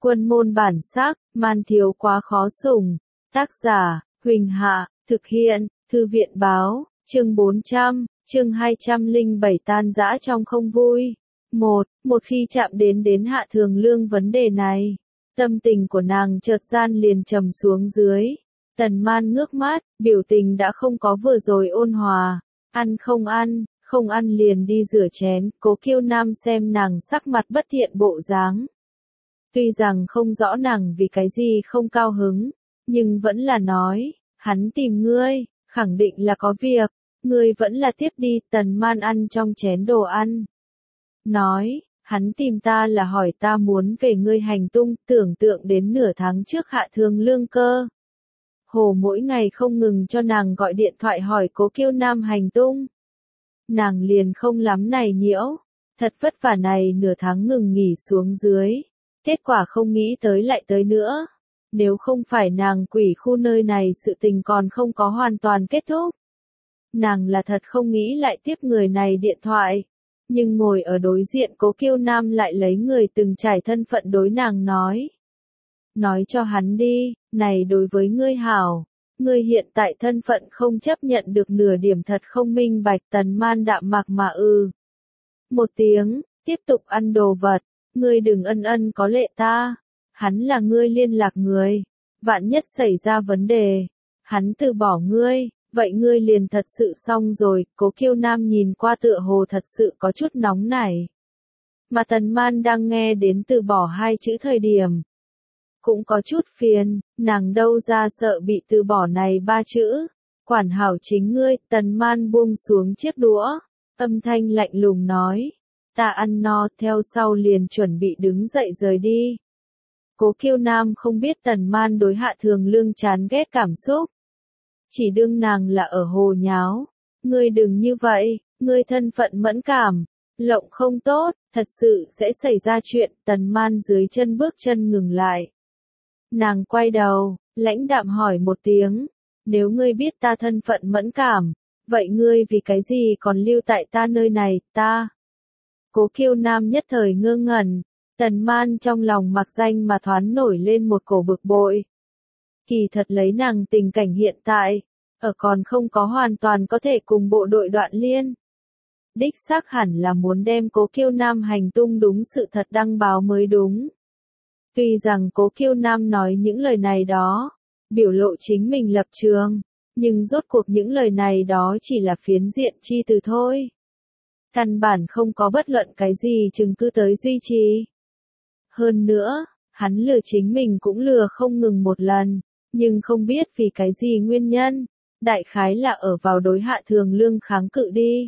Quân môn bản sắc, man thiếu quá khó sủng. Tác giả, Huỳnh Hạ, thực hiện, Thư viện báo, chương 400, chương 207 tan rã trong không vui. Một khi chạm đến Hạ Thường Lương vấn đề này, tâm tình của nàng chợt gian liền trầm xuống dưới. Tần Man ngước mắt, biểu tình đã không có vừa rồi ôn hòa. Ăn, không ăn liền đi rửa chén. Cố Kiêu Nam xem nàng sắc mặt bất thiện bộ dáng. Tuy rằng không rõ nàng vì cái gì không cao hứng, nhưng vẫn là nói, hắn tìm ngươi, khẳng định là có việc, ngươi vẫn là tiếp đi. Tần Man ăn trong chén đồ ăn. Nói, hắn tìm ta là hỏi ta muốn về ngươi hành tung, tưởng tượng đến nửa tháng trước Hạ Thường Lương cơ. Hồ mỗi ngày không ngừng cho nàng gọi điện thoại hỏi Cố Kiêu Nam hành tung. Nàng liền không lắm này nhiễu, thật vất vả này nửa tháng ngừng nghỉ xuống dưới. Kết quả không nghĩ tới lại tới nữa. Nếu không phải nàng quỷ khu nơi này sự tình còn không có hoàn toàn kết thúc. Nàng là thật không nghĩ lại tiếp người này điện thoại. Nhưng ngồi ở đối diện Cố Kiêu Nam lại lấy người từng trải thân phận đối nàng nói. Nói cho hắn đi, này đối với ngươi hảo. Ngươi hiện tại thân phận không chấp nhận được nửa điểm thật không minh bạch. Tần Man đạm mạc mà một tiếng, tiếp tục ăn đồ vật. Ngươi đừng ân có lệ ta. Hắn là ngươi liên lạc người. Vạn nhất xảy ra vấn đề. Hắn từ bỏ ngươi. Vậy ngươi liền thật sự xong rồi. Cố Kiêu Nam nhìn qua tựa hồ thật sự có chút nóng nảy. Mà Tần Man đang nghe đến từ bỏ hai chữ thời điểm. Cũng có chút phiền. Nàng đâu ra sợ bị từ bỏ này ba chữ. Quản hảo chính ngươi. Tần Man buông xuống chiếc đũa. Âm thanh lạnh lùng nói. Ta ăn no, theo sau liền chuẩn bị đứng dậy rời đi. Cố Kiêu Nam không biết Tần Man đối Hạ Thường Lương chán ghét cảm xúc. Chỉ đương nàng là ở hồ nháo. Ngươi đừng như vậy, ngươi thân phận mẫn cảm. Lộng không tốt, thật sự sẽ xảy ra chuyện. Tần Man dưới chân bước chân ngừng lại. Nàng quay đầu, lãnh đạm hỏi một tiếng. Nếu ngươi biết ta thân phận mẫn cảm, vậy ngươi vì cái gì còn lưu tại ta nơi này, ta? Cố Kiêu Nam nhất thời ngơ ngẩn. Tần Man trong lòng mặc danh mà thoáng nổi lên một cổ bực bội. Kỳ thật lấy nàng tình cảnh hiện tại, ở còn không có hoàn toàn có thể cùng bộ đội đoạn liên. Đích xác hẳn là muốn đem Cố Kiêu Nam hành tung đúng sự thật đăng báo mới đúng. Tuy rằng Cố Kiêu Nam nói những lời này đó, biểu lộ chính mình lập trường, nhưng rốt cuộc những lời này đó chỉ là phiến diện chi từ thôi. Căn bản không có bất luận cái gì chứng cứ tới duy trì. Hơn nữa, hắn lừa chính mình cũng lừa không ngừng một lần, nhưng không biết vì cái gì nguyên nhân, đại khái là ở vào đối Hạ Thường Lương kháng cự đi.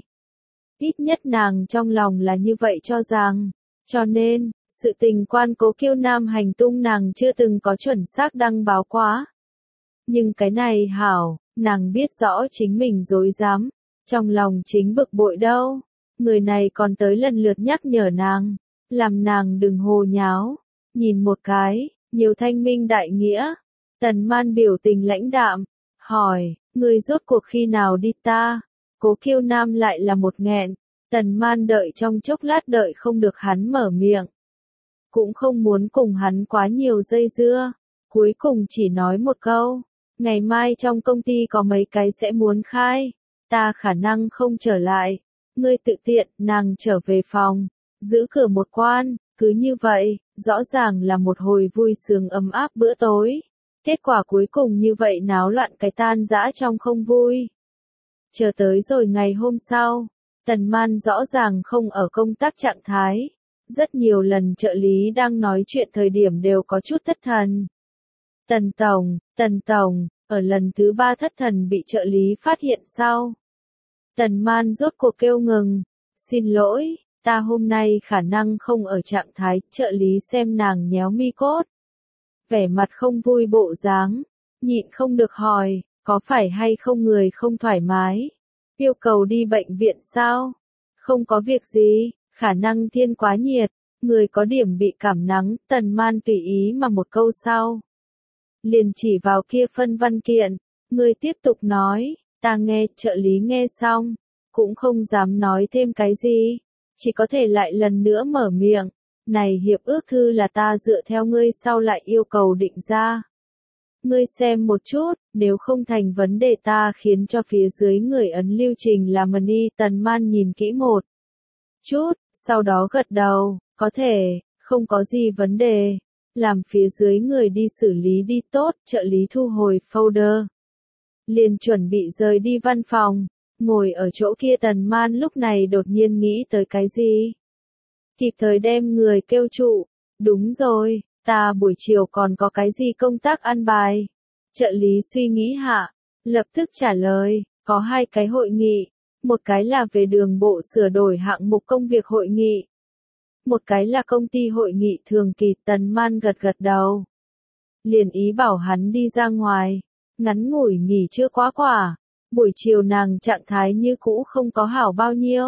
Ít nhất nàng trong lòng là như vậy cho rằng, cho nên, sự tình quan Cố Kiêu Nam hành tung nàng chưa từng có chuẩn xác đăng báo quá. Nhưng cái này hảo, nàng biết rõ chính mình dối dám, trong lòng chính bực bội đâu. Người này còn tới lần lượt nhắc nhở nàng, làm nàng đừng hồ nháo. Nhìn một cái, nhiều thanh minh đại nghĩa. Tần Man biểu tình lãnh đạm, hỏi, ngươi rốt cuộc khi nào đi ta? Cố Kiêu Nam lại là một nghẹn. Tần Man đợi trong chốc lát đợi không được hắn mở miệng. Cũng không muốn cùng hắn quá nhiều dây dưa. Cuối cùng chỉ nói một câu, ngày mai trong công ty có mấy cái sẽ muốn khai. Ta khả năng không trở lại. Ngươi tự tiện, nàng trở về phòng, giữ cửa một quan, cứ như vậy, rõ ràng là một hồi vui sướng ấm áp bữa tối. Kết quả cuối cùng như vậy náo loạn cái tan rã trong không vui. Chờ tới rồi ngày hôm sau, Tần Man rõ ràng không ở công tác trạng thái. Rất nhiều lần trợ lý đang nói chuyện thời điểm đều có chút thất thần. Tần Tổng, ở lần thứ 3 thất thần bị trợ lý phát hiện sau. Tần Man rốt cuộc kêu ngừng. Xin lỗi, ta hôm nay khả năng không ở trạng thái. Trợ lý xem nàng nhéo mi cốt. Vẻ mặt không vui bộ dáng. Nhịn không được hỏi, có phải hay không người không thoải mái? Yêu cầu đi bệnh viện sao? Không có việc gì, khả năng thiên quá nhiệt. Người có điểm bị cảm nắng. Tần Man tùy ý mà một câu sau. Liền chỉ vào kia phân văn kiện. Người tiếp tục nói. Ta nghe, trợ lý nghe xong, cũng không dám nói thêm cái gì, chỉ có thể lại lần nữa mở miệng. này hiệp ước thư là ta dựa theo ngươi sau lại yêu cầu định ra. Ngươi xem một chút, nếu không thành vấn đề ta khiến cho phía dưới người ấn lưu trình làm Money. Tần Man nhìn kỹ một chút, sau đó gật đầu, có thể, không có gì vấn đề. Làm phía dưới người đi xử lý đi tốt, trợ lý thu hồi folder. Liền chuẩn bị rời đi văn phòng, ngồi ở chỗ kia Tần Man lúc này đột nhiên nghĩ tới cái gì. Kịp thời đem người kêu trụ, đúng rồi, ta buổi chiều còn có cái gì công tác ăn bài. Trợ lý suy nghĩ hạ, lập tức trả lời, có 2 cái hội nghị, một cái là về đường bộ sửa đổi hạng mục công việc hội nghị. Một cái là công ty hội nghị thường kỳ. Tần Man gật gật đầu. Liền ý bảo hắn đi ra ngoài, ngắn ngủi nghỉ trưa quá quả. Buổi chiều nàng trạng thái như cũ không có hảo bao nhiêu.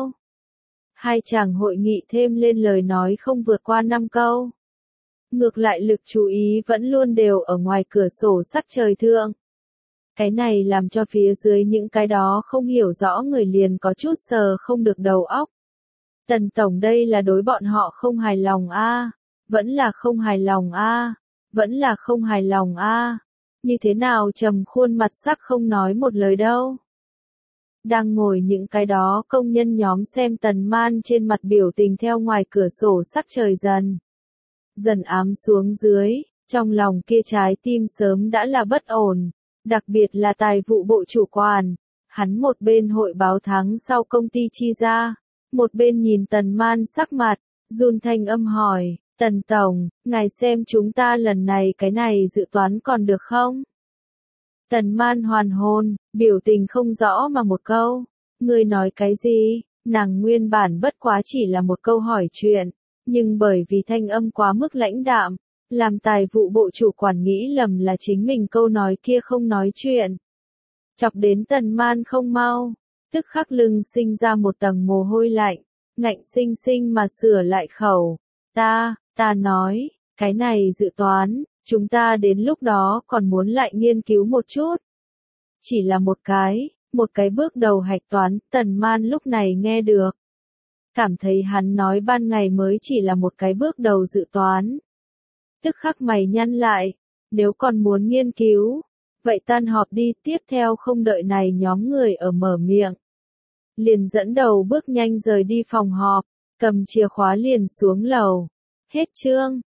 2 chàng hội nghị thêm lên lời nói không vượt qua 5 câu. Ngược lại lực chú ý vẫn luôn đều ở ngoài cửa sổ sắc trời thượng. Cái này làm cho phía dưới những cái đó không hiểu rõ người liền có chút sờ không được đầu óc. Tần tổng đây là đối bọn họ không hài lòng a, vẫn là không hài lòng a, vẫn là không hài lòng a. Như thế nào trầm khuôn mặt sắc không nói một lời đâu. Đang ngồi những cái đó công nhân nhóm xem Tần Man trên mặt biểu tình theo ngoài cửa sổ sắc trời dần ám xuống dưới, trong lòng kia trái tim sớm đã là bất ổn, đặc biệt là tài vụ bộ chủ quản. Hắn một bên hội báo tháng sau công ty chi ra, một bên nhìn Tần Man sắc mặt, run thanh âm hỏi, Tần tổng, ngài xem chúng ta lần này cái này dự toán còn được không? Tần Man hoàn hồn, biểu tình không rõ mà một câu, ngươi nói cái gì? Nàng nguyên bản bất quá chỉ là một câu hỏi chuyện, nhưng bởi vì thanh âm quá mức lãnh đạm, làm tài vụ bộ chủ quản nghĩ lầm là chính mình câu nói kia không nói chuyện. Chọc đến Tần Man không mau, tức khắc lưng sinh ra một tầng mồ hôi lạnh, ngạnh sinh sinh mà sửa lại khẩu. Ta nói, cái này dự toán, chúng ta đến lúc đó còn muốn lại nghiên cứu một chút. Chỉ là một cái bước đầu hạch toán. Tần Man lúc này nghe được. Cảm thấy hắn nói ban ngày mới chỉ là một cái bước đầu dự toán. Tức khắc mày nhăn lại, nếu còn muốn nghiên cứu, vậy tan họp đi. Tiếp theo không đợi này nhóm người ở mở miệng, liền dẫn đầu bước nhanh rời đi phòng họp, cầm chìa khóa liền xuống lầu. Hết chương.